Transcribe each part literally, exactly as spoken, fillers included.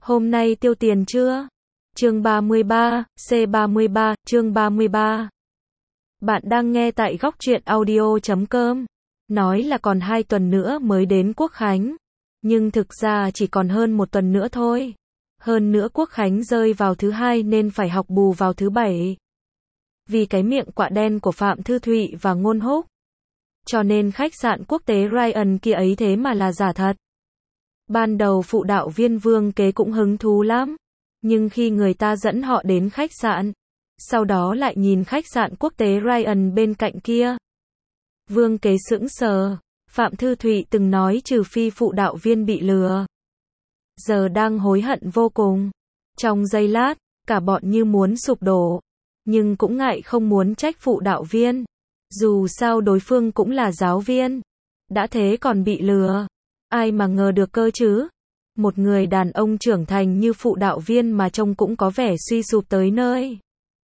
Hôm nay tiêu tiền chưa? Chương ba mươi ba, C ba mươi ba, chương ba mươi ba. Bạn đang nghe tại góc truyện audio chấm com. Nói là còn hai tuần nữa mới đến Quốc Khánh. Nhưng thực ra chỉ còn hơn một tuần nữa thôi. Hơn nữa Quốc Khánh rơi vào thứ hai nên phải học bù vào thứ bảy. Vì cái miệng quạ đen của Phạm Thư Thụy và Ngôn Húc. Cho nên khách sạn quốc tế Ryan kia ấy thế mà là giả thật. Ban đầu phụ đạo viên Vương Kế cũng hứng thú lắm. Nhưng khi người ta dẫn họ đến khách sạn, sau đó lại nhìn khách sạn quốc tế Ryan bên cạnh kia. Vương Kế sững sờ, Phạm Thư Thụy từng nói trừ phi phụ đạo viên bị lừa. Giờ đang hối hận vô cùng. Trong giây lát, cả bọn như muốn sụp đổ. Nhưng cũng ngại không muốn trách phụ đạo viên. Dù sao đối phương cũng là giáo viên. Đã thế còn bị lừa. Ai mà ngờ được cơ chứ? Một người đàn ông trưởng thành như phụ đạo viên mà trông cũng có vẻ suy sụp tới nơi.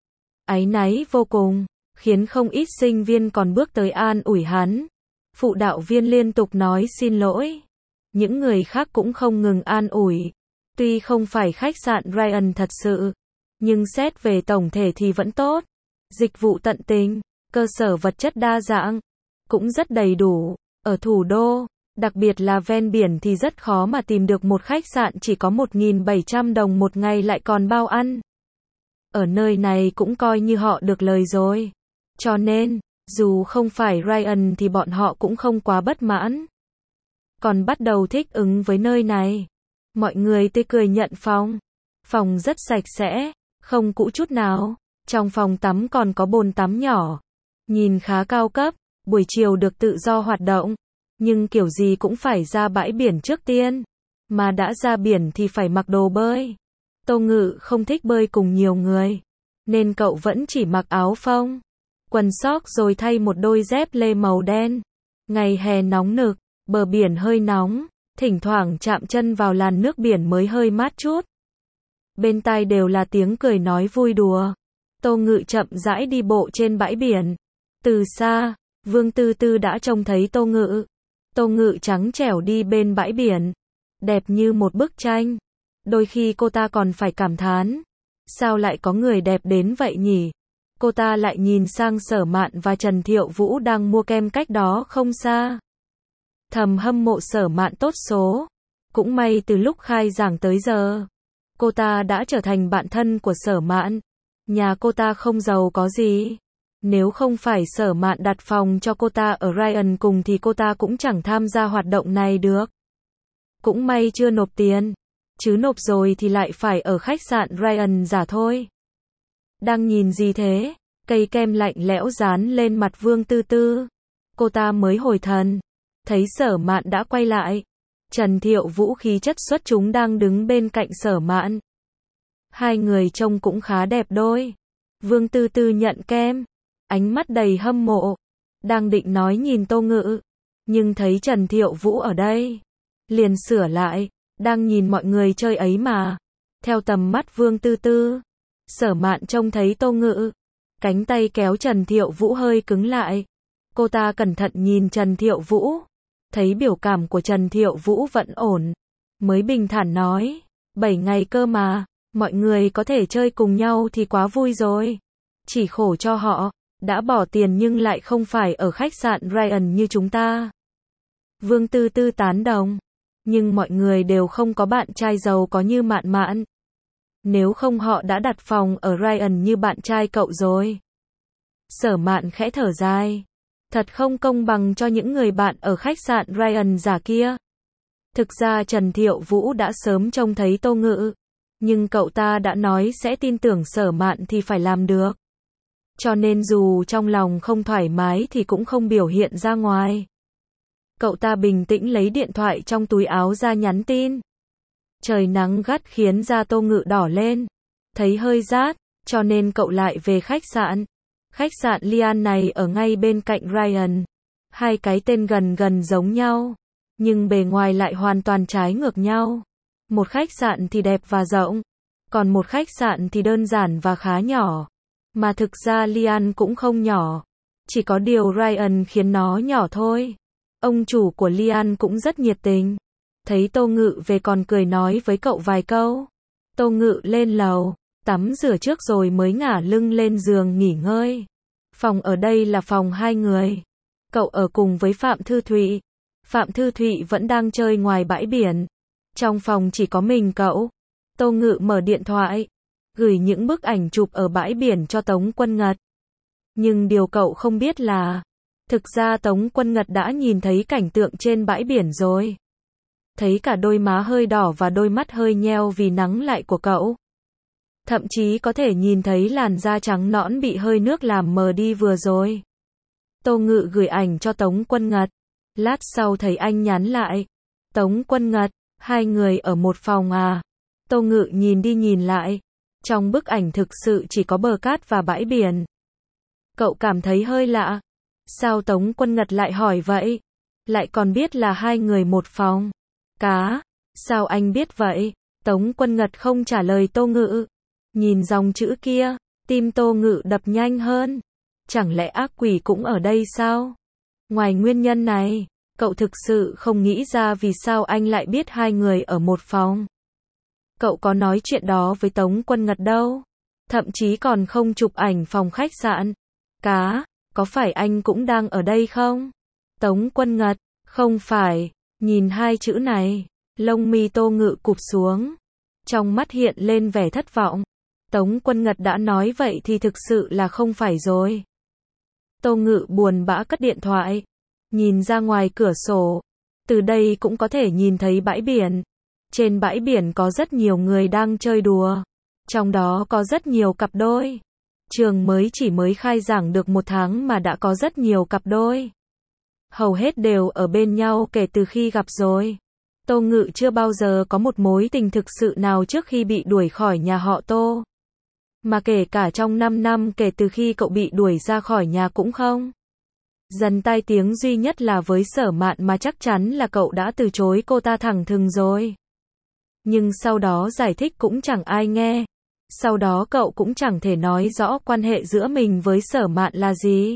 Áy náy vô cùng, khiến không ít sinh viên còn bước tới an ủi hắn. Phụ đạo viên liên tục nói xin lỗi. Những người khác cũng không ngừng an ủi. Tuy không phải khách sạn Ryan thật sự, nhưng xét về tổng thể thì vẫn tốt. Dịch vụ tận tình, cơ sở vật chất đa dạng, cũng rất đầy đủ. Ở thủ đô, đặc biệt là ven biển thì rất khó mà tìm được một khách sạn chỉ có một nghìn bảy trăm đồng một ngày lại còn bao ăn. Ở nơi này cũng coi như họ được lời rồi. Cho nên, dù không phải Ryan thì bọn họ cũng không quá bất mãn. Còn bắt đầu thích ứng với nơi này. Mọi người tươi cười nhận phòng. Phòng rất sạch sẽ, không cũ chút nào. Trong phòng tắm còn có bồn tắm nhỏ. Nhìn khá cao cấp, buổi chiều được tự do hoạt động. Nhưng kiểu gì cũng phải ra bãi biển trước tiên. Mà đã ra biển thì phải mặc đồ bơi. Tô Ngự không thích bơi cùng nhiều người. Nên cậu vẫn chỉ mặc áo phông, quần sóc rồi thay một đôi dép lê màu đen. Ngày hè nóng nực, bờ biển hơi nóng. Thỉnh thoảng chạm chân vào làn nước biển mới hơi mát chút. Bên tai đều là tiếng cười nói vui đùa. Tô Ngự chậm rãi đi bộ trên bãi biển. Từ xa, Vương Tư Tư đã trông thấy Tô Ngự. Tô Ngự trắng trẻo đi bên bãi biển. Đẹp như một bức tranh. Đôi khi cô ta còn phải cảm thán. Sao lại có người đẹp đến vậy nhỉ? Cô ta lại nhìn sang Sở Mạn và Trần Thiệu Vũ đang mua kem cách đó không xa. Thầm hâm mộ Sở Mạn tốt số. Cũng may từ lúc khai giảng tới giờ, cô ta đã trở thành bạn thân của Sở Mạn. Nhà cô ta không giàu có gì. Nếu không phải Sở Mạn đặt phòng cho cô ta ở Ryan cùng thì cô ta cũng chẳng tham gia hoạt động này được. Cũng may chưa nộp tiền. Chứ nộp rồi thì lại phải ở khách sạn Ryan giả thôi. Đang nhìn gì thế? Cây kem lạnh lẽo dán lên mặt Vương Tư Tư. Cô ta mới hồi thần. Thấy Sở Mạn đã quay lại. Trần Thiệu Vũ khí chất xuất chúng đang đứng bên cạnh Sở Mạn. Hai người trông cũng khá đẹp đôi. Vương Tư Tư nhận kem. Ánh mắt đầy hâm mộ. Đang định nói nhìn Tô Ngự. Nhưng thấy Trần Thiệu Vũ ở đây. Liền sửa lại. Đang nhìn mọi người chơi ấy mà. Theo tầm mắt Vương Tư Tư. Sở Mạn trông thấy Tô Ngự. Cánh tay kéo Trần Thiệu Vũ hơi cứng lại. Cô ta cẩn thận nhìn Trần Thiệu Vũ. Thấy biểu cảm của Trần Thiệu Vũ vẫn ổn. Mới bình thản nói. Bảy ngày cơ mà. Mọi người có thể chơi cùng nhau thì quá vui rồi. Chỉ khổ cho họ. Đã bỏ tiền nhưng lại không phải ở khách sạn Ryan như chúng ta. Vương Tư Tư tán đồng. Nhưng mọi người đều không có bạn trai giàu có như Mạn Mạn. Nếu không họ đã đặt phòng ở Ryan như bạn trai cậu rồi. Sở Mạn khẽ thở dài. Thật không công bằng cho những người bạn ở khách sạn Ryan giả kia. Thực ra Trần Thiệu Vũ đã sớm trông thấy Tô Ngự. Nhưng cậu ta đã nói sẽ tin tưởng Sở Mạn thì phải làm được. Cho nên dù trong lòng không thoải mái thì cũng không biểu hiện ra ngoài. Cậu ta bình tĩnh lấy điện thoại trong túi áo ra nhắn tin. Trời nắng gắt khiến da Tô Ngự đỏ lên. Thấy hơi rát, cho nên cậu lại về khách sạn. Khách sạn Lian này ở ngay bên cạnh Ryan. Hai cái tên gần gần giống nhau. Nhưng bề ngoài lại hoàn toàn trái ngược nhau. Một khách sạn thì đẹp và rộng. Còn một khách sạn thì đơn giản và khá nhỏ. Mà thực ra Lian cũng không nhỏ. Chỉ có điều Ryan khiến nó nhỏ thôi. Ông chủ của Lian cũng rất nhiệt tình. thấy Tô Ngự về còn cười nói với cậu vài câu. Tô Ngự lên lầu, tắm rửa trước rồi mới ngả lưng lên giường nghỉ ngơi. Phòng ở đây là phòng hai người. Cậu ở cùng với Phạm Thư Thụy. Phạm Thư Thụy vẫn đang chơi ngoài bãi biển. Trong phòng chỉ có mình cậu. Tô Ngự mở điện thoại, gửi những bức ảnh chụp ở bãi biển cho Tống Quân Ngật. Nhưng điều cậu không biết là, thực ra Tống Quân Ngật đã nhìn thấy cảnh tượng trên bãi biển rồi. Thấy cả đôi má hơi đỏ và đôi mắt hơi nheo vì nắng lại của cậu. Thậm chí có thể nhìn thấy làn da trắng nõn bị hơi nước làm mờ đi vừa rồi. Tô Ngự gửi ảnh cho Tống Quân Ngật. Lát sau thấy anh nhắn lại. Tống Quân Ngật, hai người ở một phòng à? Tô Ngự nhìn đi nhìn lại. Trong bức ảnh thực sự chỉ có bờ cát và bãi biển. Cậu cảm thấy hơi lạ. Sao Tống Quân Ngật lại hỏi vậy? Lại còn biết là hai người một phòng. Cá, sao anh biết vậy? Tống Quân Ngật không trả lời Tô Ngự. Nhìn dòng chữ kia, tim Tô Ngự đập nhanh hơn. Chẳng lẽ ác quỷ cũng ở đây sao? Ngoài nguyên nhân này, cậu thực sự không nghĩ ra vì sao anh lại biết hai người ở một phòng. Cậu có nói chuyện đó với Tống Quân Ngật đâu. Thậm chí còn không chụp ảnh phòng khách sạn. Cá, có phải anh cũng đang ở đây không? Tống Quân Ngật, không phải. Nhìn hai chữ này, lông mi Tô Ngự cụp xuống. Trong mắt hiện lên vẻ thất vọng. Tống Quân Ngật đã nói vậy thì thực sự là không phải rồi. Tô Ngự buồn bã cất điện thoại. Nhìn ra ngoài cửa sổ. Từ đây cũng có thể nhìn thấy bãi biển. Trên bãi biển có rất nhiều người đang chơi đùa. Trong đó có rất nhiều cặp đôi. Trường mới chỉ mới khai giảng được một tháng mà đã có rất nhiều cặp đôi. Hầu hết đều ở bên nhau kể từ khi gặp rồi. Tô Ngự chưa bao giờ có một mối tình thực sự nào trước khi bị đuổi khỏi nhà họ Tô. Mà kể cả trong năm năm kể từ khi cậu bị đuổi ra khỏi nhà cũng không. Dần tai tiếng duy nhất là với Sở Mạn mà chắc chắn là cậu đã từ chối cô ta thẳng thừng rồi. Nhưng sau đó giải thích cũng chẳng ai nghe. Sau đó cậu cũng chẳng thể nói rõ quan hệ giữa mình với Sở Mạn là gì.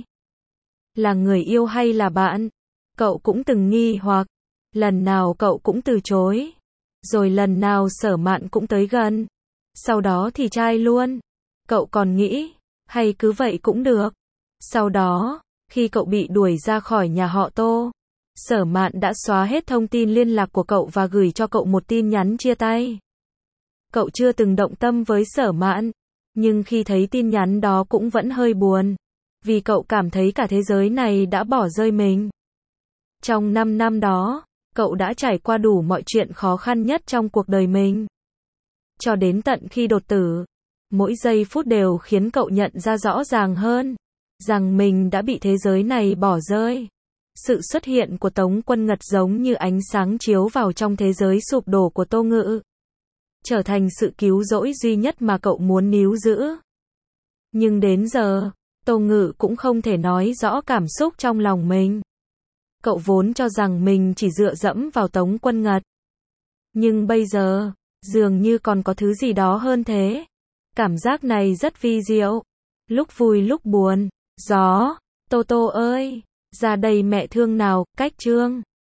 Là người yêu hay là bạn? Cậu cũng từng nghi hoặc. Lần nào cậu cũng từ chối. Rồi lần nào Sở Mạn cũng tới gần. Sau đó thì trai luôn. Cậu còn nghĩ, hay cứ vậy cũng được. Sau đó, khi cậu bị đuổi ra khỏi nhà họ Tô, Sở Mạn đã xóa hết thông tin liên lạc của cậu và gửi cho cậu một tin nhắn chia tay. Cậu chưa từng động tâm với Sở Mạn, nhưng khi thấy tin nhắn đó cũng vẫn hơi buồn, vì cậu cảm thấy cả thế giới này đã bỏ rơi mình. Trong năm năm đó, cậu đã trải qua đủ mọi chuyện khó khăn nhất trong cuộc đời mình. Cho đến tận khi đột tử, mỗi giây phút đều khiến cậu nhận ra rõ ràng hơn, rằng mình đã bị thế giới này bỏ rơi. Sự xuất hiện của Tống Quân Ngật giống như ánh sáng chiếu vào trong thế giới sụp đổ của Tô Ngự. Trở thành sự cứu rỗi duy nhất mà cậu muốn níu giữ. Nhưng đến giờ, Tô Ngự cũng không thể nói rõ cảm xúc trong lòng mình. Cậu vốn cho rằng mình chỉ dựa dẫm vào Tống Quân Ngật. Nhưng bây giờ, dường như còn có thứ gì đó hơn thế. Cảm giác này rất vi diệu. Lúc vui lúc buồn. Gió, Tô Tô ơi, ra đây mẹ thương nào, cách chương.